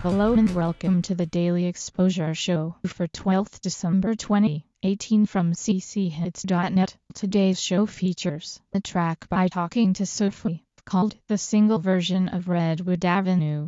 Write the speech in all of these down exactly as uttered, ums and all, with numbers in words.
Hello and welcome to the Daily Exposure Show for twelfth December twenty eighteen from c c hits dot net. Today's show features a track by Talking to Sophie called The Single Version of Redwood Avenue.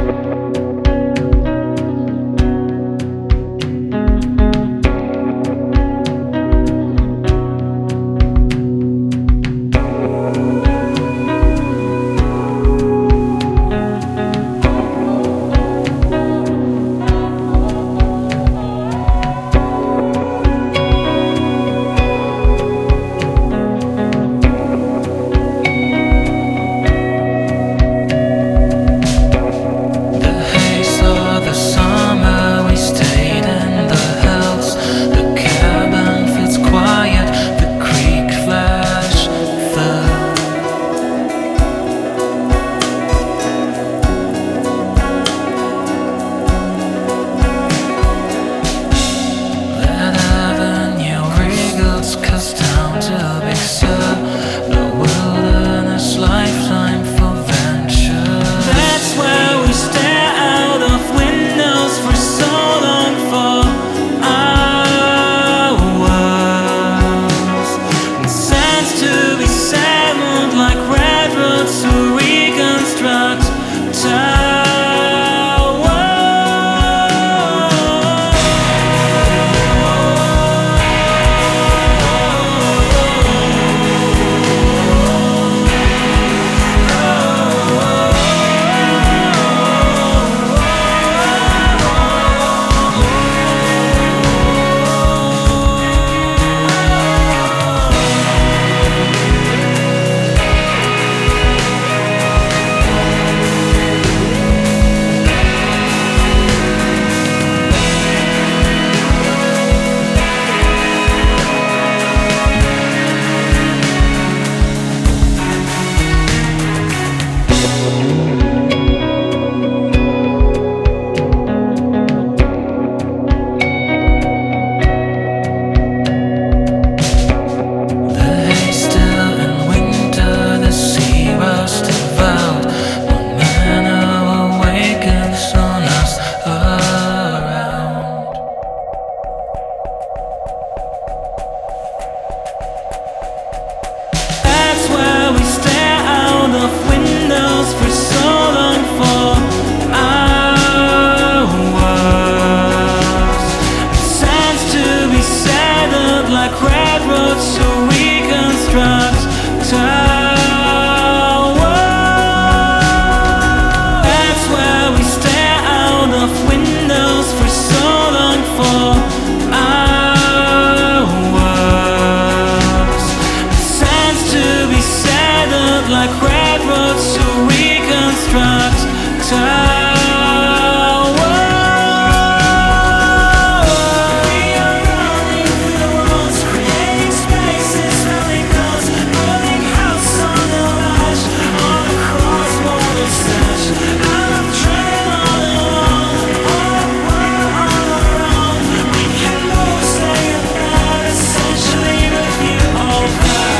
Like railroads to reconstruct towers. We are running through the walls, creating spaces, building close, building house on the ledge, on the crosswater stretch, out of trail all alone, all we're on our own. We can move, stay in bed, essentially review all that.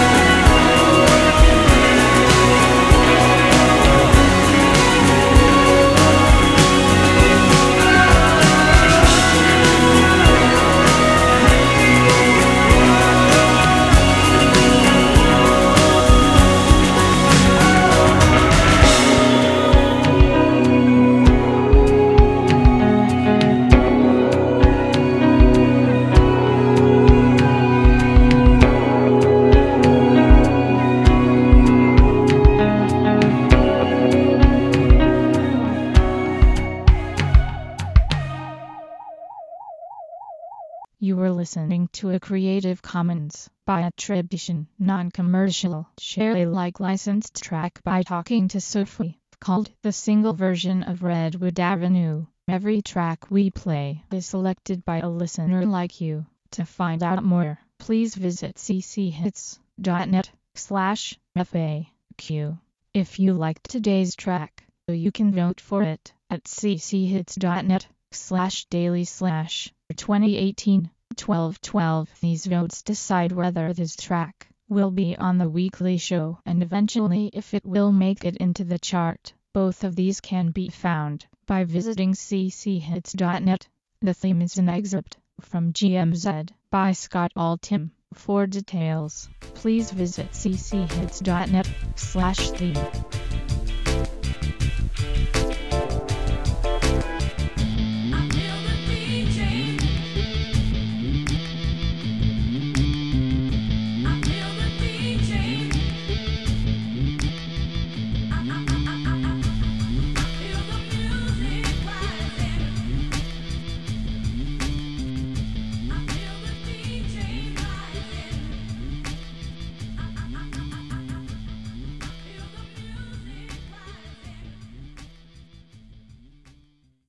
You were listening to a Creative Commons by attribution, non-commercial, share Alike licensed track by Talking to Sophie, called The Single Version of Redwood Avenue. Every track we play is selected by a listener like you. To find out more, please visit c c hits dot net slash F A Q. If you liked today's track, you can vote for it at c c hits dot net slash daily slash twenty eighteen twelve twelve. These votes decide whether this track will be on the weekly show and eventually if it will make it into the chart. Both of these can be found by by visiting c c hits dot net. The theme is an excerpt from G M Z by Scott Altham. For details, please visit c c hits dot net slash theme.